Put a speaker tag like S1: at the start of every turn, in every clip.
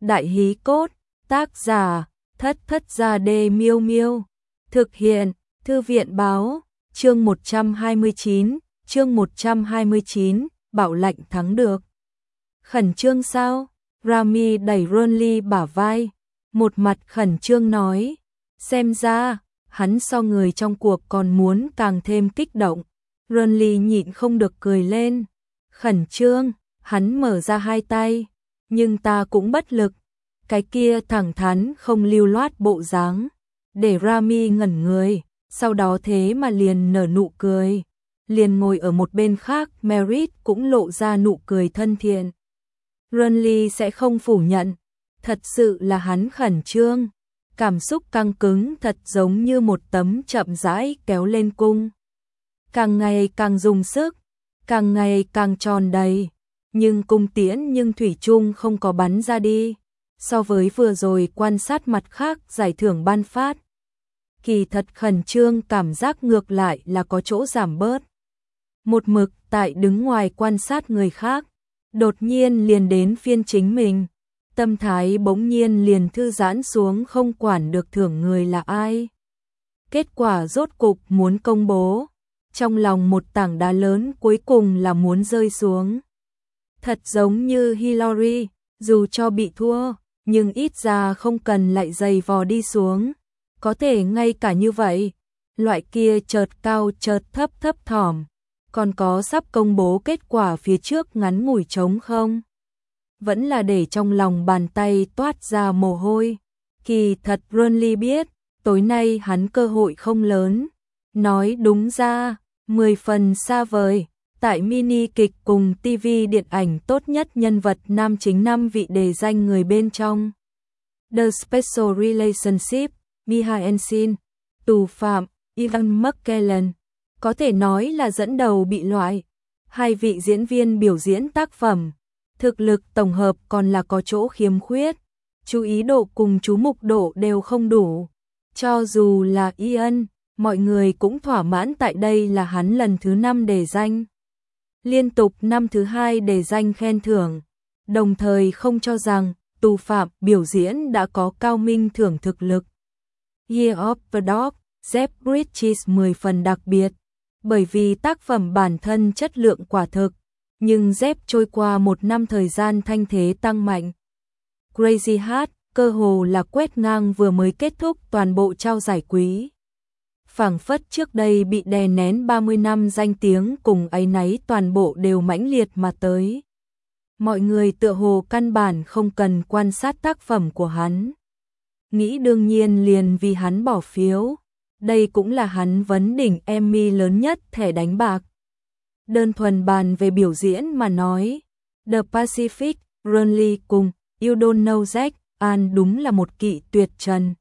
S1: Đại hí cốt, tác giả, Thất Thất Gia Đê Miêu Miêu. Thực hiện, Thư viện báo, chương 129, bảo lãnh thắng được. Khẩn trương sao? Rami đẩy Ronly bả vai, một mặt khẩn trương nói. Xem ra, hắn so người trong cuộc còn muốn càng thêm kích động. Ronly nhịn không được cười lên. Khẩn trương, hắn mở ra hai tay. Nhưng ta cũng bất lực. Cái kia thẳng thắn không lưu loát bộ dáng. Để Rami ngẩn người, sau đó thế mà liền nở nụ cười. Liền ngồi ở một bên khác, Merit cũng lộ ra nụ cười thân thiện. Ronly sẽ không phủ nhận. Thật sự là hắn khẩn trương. Cảm xúc căng cứng thật giống như một tấm chậm rãi kéo lên cung. Càng ngày càng dùng sức, càng ngày càng tròn đầy. Nhưng cung tiễn nhưng thủy chung không có bắn ra đi. So với vừa rồi quan sát mặt khác giải thưởng ban phát. Kỳ thật khẩn trương cảm giác ngược lại là có chỗ giảm bớt. Một mực tại đứng ngoài quan sát người khác. Đột nhiên liền đến phiên chính mình. Tâm thái bỗng nhiên liền thư giãn xuống, không quản được thưởng người là ai. Kết quả rốt cục muốn công bố. Trong lòng một tảng đá lớn cuối cùng là muốn rơi xuống. Thật giống như Hillary, dù cho bị thua, nhưng ít ra không cần lại giày vò đi xuống. Có thể ngay cả như vậy, loại kia chợt cao chợt thấp thấp thỏm. Còn có sắp công bố kết quả phía trước ngắn ngủi trống không? Vẫn là để trong lòng bàn tay toát ra mồ hôi. Kỳ thật Ronly biết, tối nay hắn cơ hội không lớn. Nói đúng ra, 10 phần xa vời. Tại mini kịch cùng TV điện ảnh tốt nhất nhân vật nam chính 5 vị đề danh người bên trong. The Special Relationship, Mia Ensign, Tù Phạm, Ian McKellen. Có thể nói là dẫn đầu bị loại. 2 vị diễn viên biểu diễn tác phẩm. Thực lực tổng hợp còn là có chỗ khiếm khuyết. Chú ý độ cùng chú mục độ đều không đủ. Cho dù là Ian, mọi người cũng thỏa mãn tại đây là hắn lần thứ 5 đề danh. Liên tục năm thứ 2 đề danh khen thưởng. Đồng thời không cho rằng Tù Phạm biểu diễn đã có cao minh thưởng thực lực. Year of the Dog, Jeff Bridges 10 phần đặc biệt. Bởi vì tác phẩm bản thân chất lượng quả thực. Nhưng Jeff trôi qua một năm thời gian thanh thế tăng mạnh. Crazy Heart cơ hồ là quét ngang vừa mới kết thúc toàn bộ trao giải quý. Phảng phất trước đây bị đè nén 30 năm danh tiếng cùng áy náy toàn bộ đều mãnh liệt mà tới. Mọi người tựa hồ căn bản không cần quan sát tác phẩm của hắn. Nghĩ đương nhiên liền vì hắn bỏ phiếu. Đây cũng là hắn vấn đỉnh Emmy lớn nhất thẻ đánh bạc. Đơn thuần bàn về biểu diễn mà nói, The Pacific, Ronly cùng You Don't Know Jack An đúng là một kỵ tuyệt trần.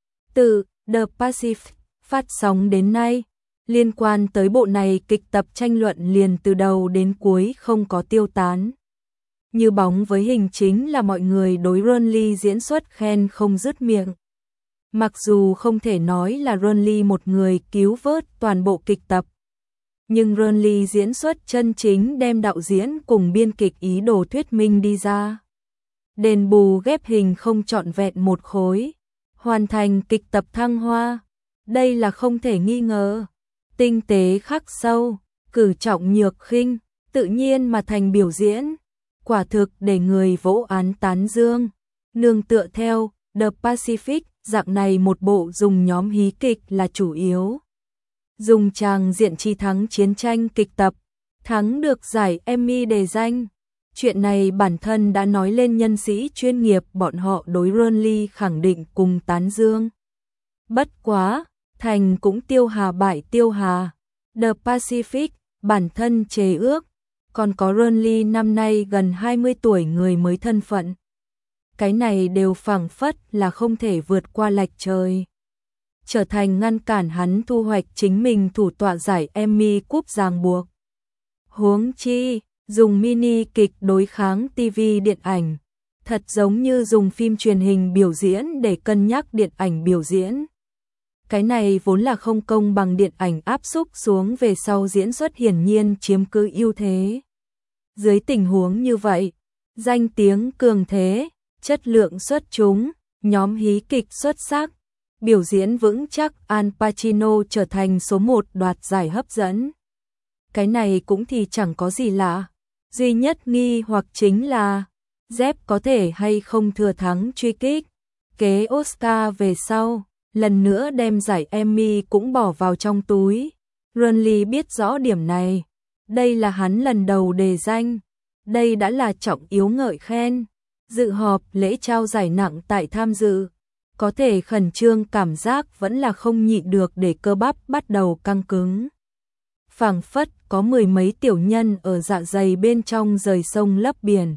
S1: Từ The Pacific phát sóng đến nay, liên quan tới bộ này kịch tập tranh luận liền từ đầu đến cuối không có tiêu tán. Như bóng với hình chính là mọi người đối Ronly diễn xuất khen không dứt miệng. Mặc dù không thể nói là Ronly một người cứu vớt toàn bộ kịch tập, nhưng Ronly diễn xuất chân chính đem đạo diễn cùng biên kịch ý đồ thuyết minh đi ra. Đền bù ghép hình không trọn vẹn một khối, hoàn thành kịch tập thăng hoa. Đây là không thể nghi ngờ. Tinh tế khắc sâu, cử trọng nhược khinh, tự nhiên mà thành biểu diễn. Quả thực để người vỗ án tán dương. Nương tựa theo The Pacific, dạng này một bộ dùng nhóm hí kịch là chủ yếu. Dùng tràng diện chi thắng chiến tranh kịch tập, thắng được giải Emmy đề danh. Chuyện này bản thân đã nói lên nhân sĩ chuyên nghiệp bọn họ đối Ronly khẳng định cùng tán dương. Bất quá, thành cũng tiêu hà bại tiêu hà. The Pacific, bản thân chế ước, còn có Ronly năm nay gần 20 tuổi người mới thân phận. Cái này đều phảng phất là không thể vượt qua lệch trời. Trở thành ngăn cản hắn thu hoạch chính mình thủ tọa giải Emmy cúp ràng buộc. Huống chi, dùng mini kịch đối kháng TV điện ảnh. Thật giống như dùng phim truyền hình biểu diễn để cân nhắc điện ảnh biểu diễn. Cái này vốn là không công bằng điện ảnh áp xúc xuống về sau diễn xuất hiển nhiên chiếm cứ ưu thế. Dưới tình huống như vậy, danh tiếng cường thế, chất lượng xuất chúng, nhóm hí kịch xuất sắc, biểu diễn vững chắc, Al Pacino trở thành số 1 đoạt giải hấp dẫn. Cái này cũng thì chẳng có gì lạ, duy nhất nghi hoặc chính là Depp có thể hay không thừa thắng truy kích kế Oscar về sau, lần nữa đem giải Emmy cũng bỏ vào trong túi. Ronley biết rõ điểm này, đây là hắn lần đầu đề danh, đây đã là trọng yếu ngợi khen. Dự họp lễ trao giải nặng tại tham dự, có thể khẩn trương cảm giác vẫn là không nhịn được để cơ bắp bắt đầu căng cứng. Phảng phất có mười mấy tiểu nhân ở dạ dày bên trong rời sông lấp biển.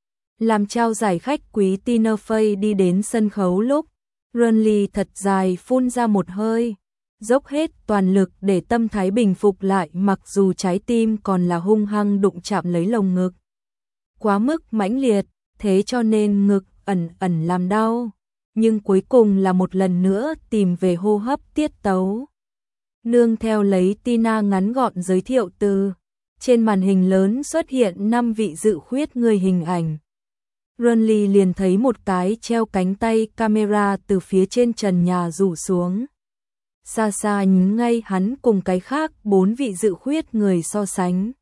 S1: Làm trao giải khách quý Tina Fey đi đến sân khấu lúc, Ronley thật dài phun ra một hơi, dốc hết toàn lực để tâm thái bình phục lại, mặc dù trái tim còn là hung hăng đụng chạm lấy lồng ngực. Quá mức mãnh liệt, thế cho nên ngực ẩn ẩn làm đau, nhưng cuối cùng là một lần nữa tìm về hô hấp tiết tấu. Nương theo lấy Tina ngắn gọn giới thiệu từ, trên màn hình lớn xuất hiện 5 vị dự khuyết người hình ảnh. Ronley liền thấy một cái treo cánh tay camera từ phía trên trần nhà rủ xuống. Xa xa nhún ngay hắn cùng cái khác 4 vị dự khuyết người so sánh.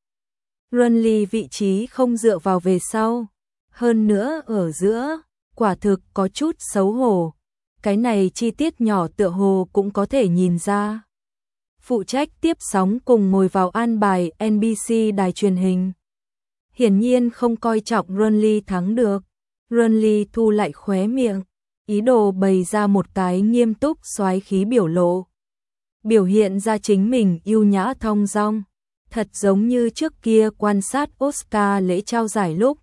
S1: Ronley vị trí không dựa vào về sau, hơn nữa ở giữa, quả thực có chút xấu hổ. Cái này chi tiết nhỏ tựa hồ cũng có thể nhìn ra. Phụ trách tiếp sóng cùng ngồi vào an bài NBC đài truyền hình. Hiển nhiên không coi trọng Ronley thắng được. Ronley thu lại khóe miệng, ý đồ bày ra một cái nghiêm túc soái khí biểu lộ. Biểu hiện ra chính mình ưu nhã thong dong, thật giống như trước kia quan sát Oscar lễ trao giải lúc.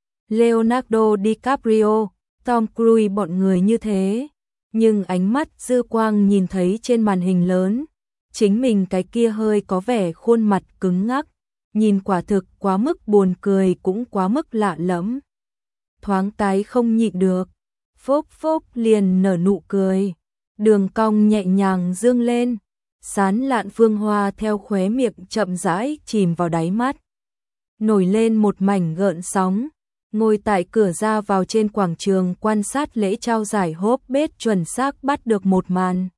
S1: Leonardo DiCaprio, Tom Cruise bọn người như thế, nhưng ánh mắt dư quang nhìn thấy trên màn hình lớn, chính mình cái kia hơi có vẻ khuôn mặt cứng ngắc, nhìn quả thực quá mức buồn cười cũng quá mức lạ lẫm. Thoáng cái không nhịn được, phốc phốc liền nở nụ cười, đường cong nhẹ nhàng dương lên, sán lạn phương hoa theo khóe miệng chậm rãi chìm vào đáy mắt. Nổi lên một mảnh gợn sóng, ngồi tại cửa ra vào trên quảng trường quan sát lễ trao giải Hobbes chuẩn xác bắt được một màn.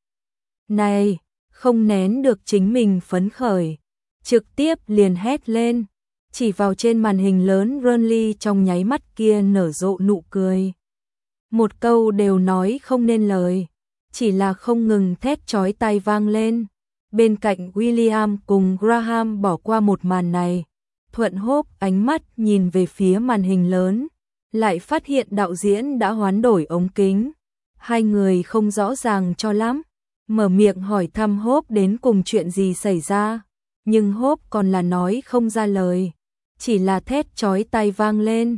S1: Này, không nén được chính mình phấn khởi, trực tiếp liền hét lên, chỉ vào trên màn hình lớn. Ronley trong nháy mắt kia nở rộ nụ cười. Một câu đều nói không nên lời, chỉ là không ngừng thét chói tai vang lên. Bên cạnh William cùng Graham bỏ qua một màn này, thuận hốp ánh mắt nhìn về phía màn hình lớn, lại phát hiện đạo diễn đã hoán đổi ống kính. Hai người không rõ ràng cho lắm, mở miệng hỏi thăm hốp đến cùng chuyện gì xảy ra, nhưng hốp còn là nói không ra lời, chỉ là thét chói tai vang lên.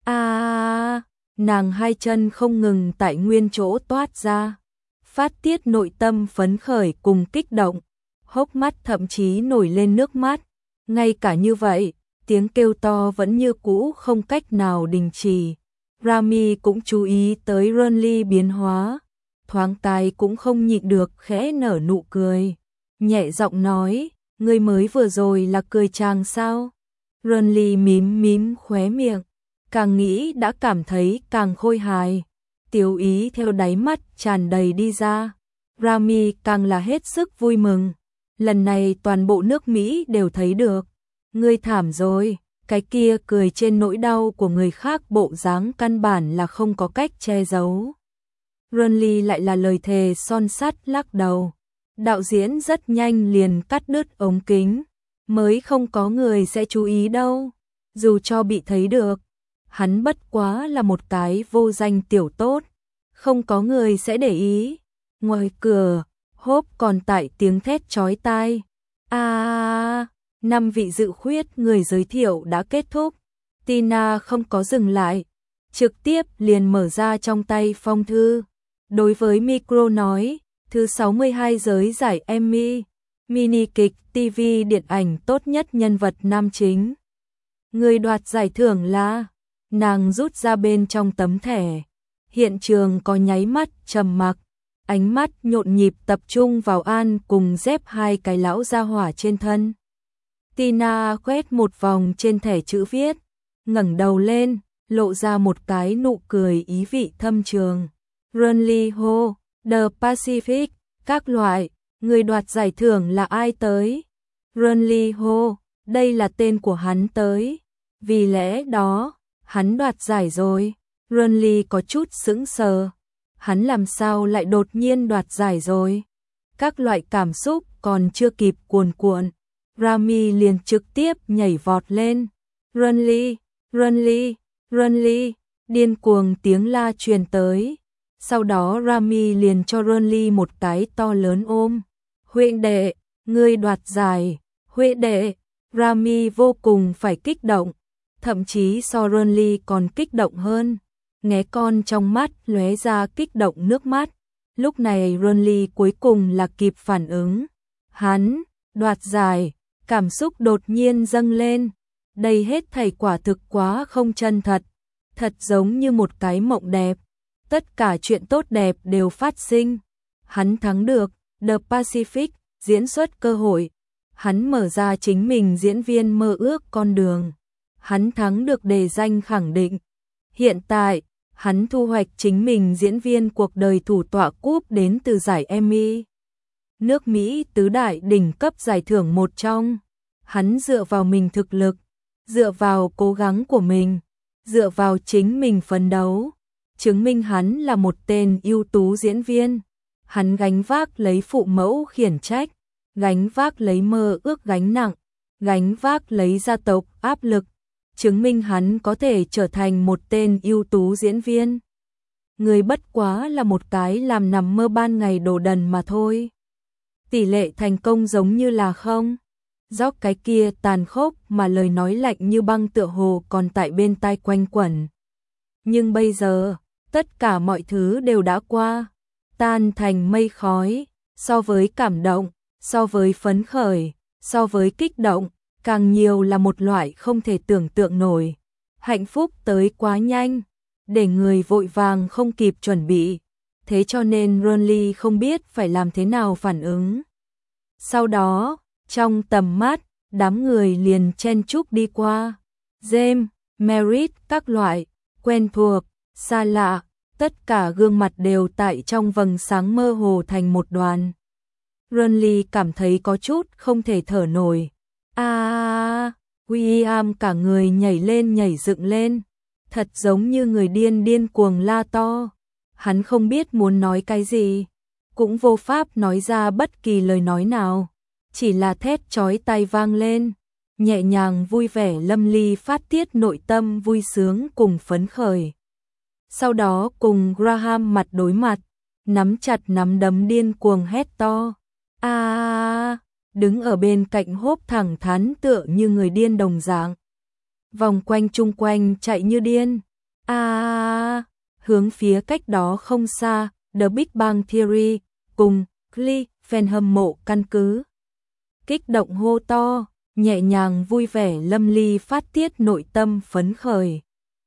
S1: Nàng hai chân không ngừng tại nguyên chỗ toát ra, phát tiết nội tâm phấn khởi cùng kích động, hốc mắt thậm chí nổi lên nước mắt. Ngay cả như vậy, tiếng kêu to vẫn như cũ không cách nào đình chỉ. Rami cũng chú ý tới Ronley biến hóa, thoáng cái cũng không nhịn được khẽ nở nụ cười, nhẹ giọng nói, ngươi mới vừa rồi là cười chàng sao? Ronley mím mím khóe miệng, càng nghĩ đã cảm thấy càng khôi hài, tiểu ý theo đáy mắt tràn đầy đi ra. Rami càng là hết sức vui mừng, lần này toàn bộ nước Mỹ đều thấy được. Ngươi thảm rồi, cái kia cười trên nỗi đau của người khác bộ dáng căn bản là không có cách che giấu. Ronley lại là lời thề son sắt lắc đầu. Đạo diễn rất nhanh liền cắt đứt ống kính, mới không có người sẽ chú ý đâu. Dù cho bị thấy được, hắn bất quá là một cái vô danh tiểu tốt, không có người sẽ để ý. Ngoài cửa, hốp còn tại tiếng thét chói tai. 5 vị dự khuyết người giới thiệu đã kết thúc. Tina không có dừng lại, trực tiếp liền mở ra trong tay phong thư. Đối với micro nói, thứ 62 giới giải Emmy, mini kịch, TV, điện ảnh tốt nhất nhân vật nam chính. Người đoạt giải thưởng là, nàng rút ra bên trong tấm thẻ. Hiện trường có nháy mắt trầm mặc, ánh mắt nhộn nhịp tập trung vào An cùng dép hai cái lão gia hỏa trên thân. Tina quét một vòng trên thẻ chữ viết, ngẩng đầu lên, lộ ra một cái nụ cười ý vị thâm trường. Runley hô, The Pacific, các loại, người đoạt giải thưởng là ai tới? Runley hô, đây là tên của hắn tới. Vì lẽ đó, hắn đoạt giải rồi. Runley có chút sững sờ. Hắn làm sao lại đột nhiên đoạt giải rồi? Các loại cảm xúc còn chưa kịp cuồn cuộn, Rami liền trực tiếp nhảy vọt lên. Runley, Runley, Runley, điên cuồng tiếng la truyền tới. Sau đó Rami liền cho Runley một cái to lớn ôm. Huynh đệ, ngươi đoạt giải, huynh đệ. Rami vô cùng phải kích động, thậm chí so Runley còn kích động hơn. Nghé con trong mắt lóe ra kích động nước mắt. Lúc này Runley cuối cùng là kịp phản ứng. Hắn đoạt giải, cảm xúc đột nhiên dâng lên. Đây hết thảy quả thực quá không chân thật. Thật giống như một cái mộng đẹp. Tất cả chuyện tốt đẹp đều phát sinh. Hắn thắng được The Pacific diễn xuất cơ hội. Hắn mở ra chính mình diễn viên mơ ước con đường. Hắn thắng được đề danh khẳng định. Hiện tại, hắn thu hoạch chính mình diễn viên cuộc đời thủ tọa cúp đến từ giải Emmy. Nước Mỹ tứ đại đỉnh cấp giải thưởng một trong. Hắn dựa vào mình thực lực, dựa vào cố gắng của mình, dựa vào chính mình phấn đấu, chứng minh hắn là một tên ưu tú diễn viên. Hắn gánh vác lấy phụ mẫu khiển trách, gánh vác lấy mơ ước gánh nặng, gánh vác lấy gia tộc áp lực, chứng minh hắn có thể trở thành một tên ưu tú diễn viên. Người bất quá là một cái làm nằm mơ ban ngày đồ đần mà thôi. Tỷ lệ thành công giống như là không. Gióc cái kia tàn khốc mà lời nói lạnh như băng tựa hồ còn tại bên tai quanh quẩn. Nhưng bây giờ, tất cả mọi thứ đều đã qua, tan thành mây khói. So với cảm động, so với phấn khởi, so với kích động, càng nhiều là một loại không thể tưởng tượng nổi. Hạnh phúc tới quá nhanh, để người vội vàng không kịp chuẩn bị. Thế cho nên Runley không biết phải làm thế nào phản ứng. Sau đó, trong tầm mắt, đám người liền chen chúc đi qua. James, Merritt, các loại, quen thuộc, xa lạ, tất cả gương mặt đều tại trong vầng sáng mơ hồ thành một đoàn. Runley cảm thấy có chút không thể thở nổi. William cả người nhảy lên nhảy dựng lên, thật giống như người điên điên cuồng la to. Hắn không biết muốn nói cái gì, cũng vô pháp nói ra bất kỳ lời nói nào, chỉ là thét chói tai vang lên, nhẹ nhàng vui vẻ lâm ly phát tiết nội tâm vui sướng cùng phấn khởi. Sau đó cùng Graham mặt đối mặt, nắm chặt nắm đấm điên cuồng hét to. Đứng ở bên cạnh Hope thẳng thắn tựa như người điên đồng dạng. Vòng quanh chung quanh chạy như điên. Hướng phía cách đó không xa, The Big Bang Theory cùng Glee fan hâm mộ căn cứ. Kích động hô to, nhẹ nhàng vui vẻ lâm ly phát tiết nội tâm phấn khởi.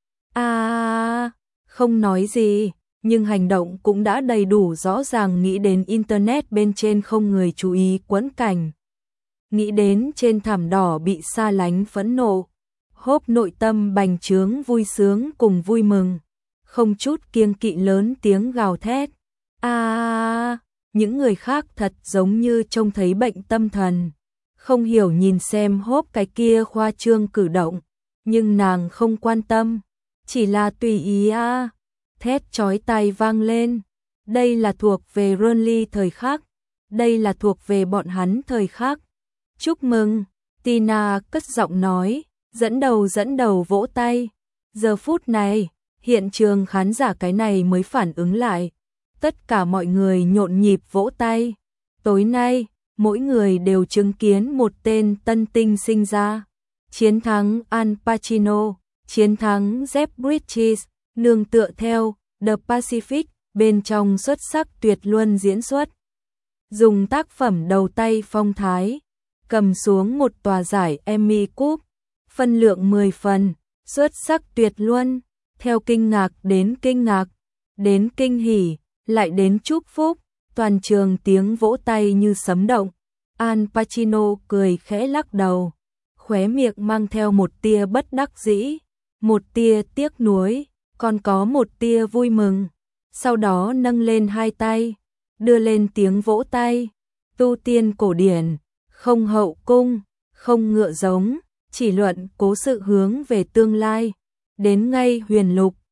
S1: Không nói gì, nhưng hành động cũng đã đầy đủ rõ ràng, nghĩ đến internet bên trên không người chú ý quẫn cảnh. Nghĩ đến trên thảm đỏ bị xa lánh phẫn nộ. Hope nội tâm bành trướng vui sướng cùng vui mừng. Không chút kiêng kỵ lớn tiếng gào thét. Những người khác thật giống như trông thấy bệnh tâm thần. Không hiểu nhìn xem Hope cái kia khoa trương cử động. Nhưng nàng không quan tâm. Chỉ là tùy ý thét chói tai vang lên. Đây là thuộc về Runley thời khắc. Đây là thuộc về bọn hắn thời khắc. Chúc mừng, Tina cất giọng nói, dẫn đầu vỗ tay. Giờ phút này, hiện trường khán giả cái này mới phản ứng lại. Tất cả mọi người nhộn nhịp vỗ tay. Tối nay, mỗi người đều chứng kiến một tên tân tinh sinh ra. Chiến thắng Al Pacino, chiến thắng Jeff Bridges, nương tựa theo The Pacific, bên trong xuất sắc tuyệt luân diễn xuất. Dùng tác phẩm đầu tay phong thái, cầm xuống một tòa giải Emmy Cup, phân lượng 10 phần, xuất sắc tuyệt luân, theo kinh ngạc, đến kinh hỉ, lại đến chúc phúc, toàn trường tiếng vỗ tay như sấm động. Al Pacino cười khẽ lắc đầu, khóe miệng mang theo một tia bất đắc dĩ, một tia tiếc nuối, còn có một tia vui mừng. Sau đó nâng lên hai tay, đưa lên tiếng vỗ tay. Tu tiên cổ điển, không hậu cung, không ngựa giống, chỉ luận cố sự hướng về tương lai. Đến ngay huyền lục,